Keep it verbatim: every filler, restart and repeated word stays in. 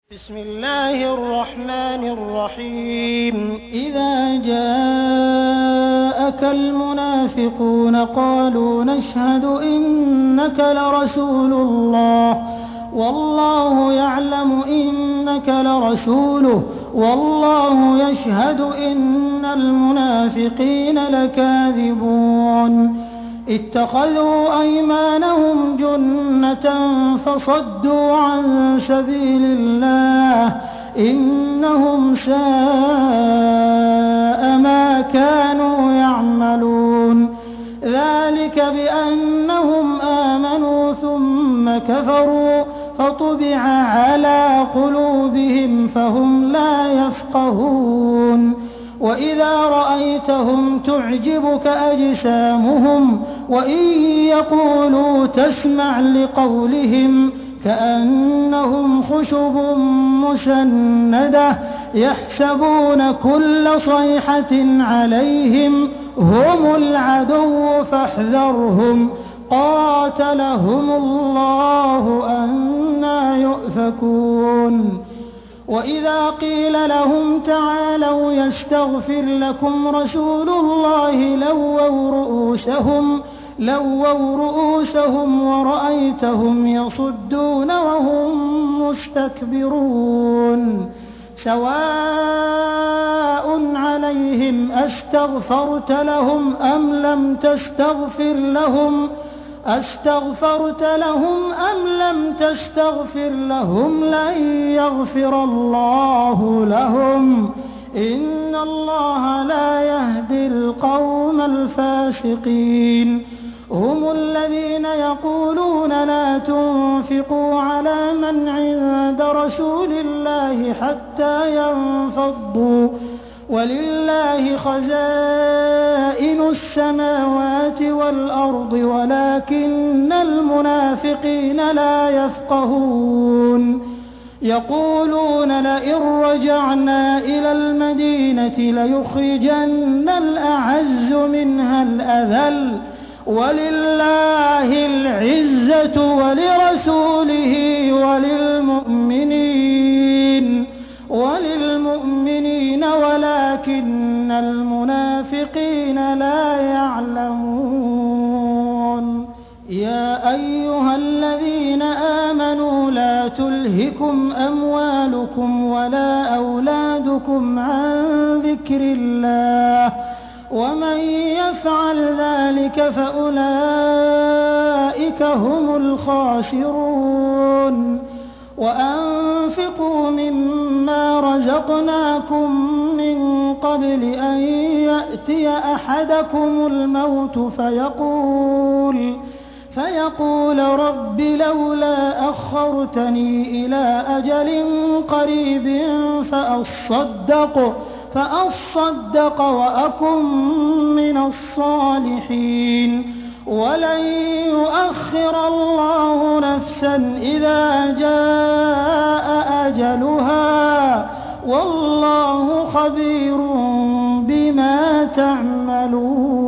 بسم الله الرحمن الرحيم إذا جاءك المنافقون قالوا نشهد إنك لرسول الله والله يعلم إنك لرسوله والله يشهد إن المنافقين لكاذبون اتخذوا أيمانهم جنة فصدوا عن سبيل الله إنهم ساء ما كانوا يعملون ذلك بأنهم آمنوا ثم كفروا فطبع على قلوبهم فهم لا يفقهون وإذا رأيتهم تعجبك أجسامهم وإن يقولوا تسمع لقولهم كأنهم خشب مسندة يحسبون كل صيحة عليهم هم العدو فاحذرهم قاتلهم الله أنى يؤفكون وإذا قيل لهم تعالوا يستغفر لكم رسول الله لووا رؤوسهم لووا رؤوسهم ورأيتهم يصدون وهم مستكبرون سواء عليهم أستغفرت لهم أم لم تستغفر لهم أستغفرت لهم أم لم تستغفر لهم لن يغفر الله لهم إن الله لا يهدي القوم الفاسقين هم الذين يقولون لا تنفقوا على من عند رسول الله حتى ينفضوا ولله خزائن السماوات والأرض ولكن المنافقين لا يفقهون يقولون لئن رجعنا إلى المدينة ليخرجن الأعز منها الأذل ولله العزة ولرسوله وللمؤمنين وللمؤمنين ولكن المنافقين لا يعلمون يا أيها الذين آمنوا لا تلهكم أموالكم ولا أولادكم عن ذكر الله ومن يفعل ذلك فأولئك هم الخاسرون وأنفقوا مما رزقناكم من قبل أن يأتي أحدكم الموت فيقول فيقول رب لولا أخرتني إلى أجل قريب فأصدق فأصدق وأكن من الصالحين ولن يؤخر الله نفسا إذا جاء أجلها والله خبير بما تعملون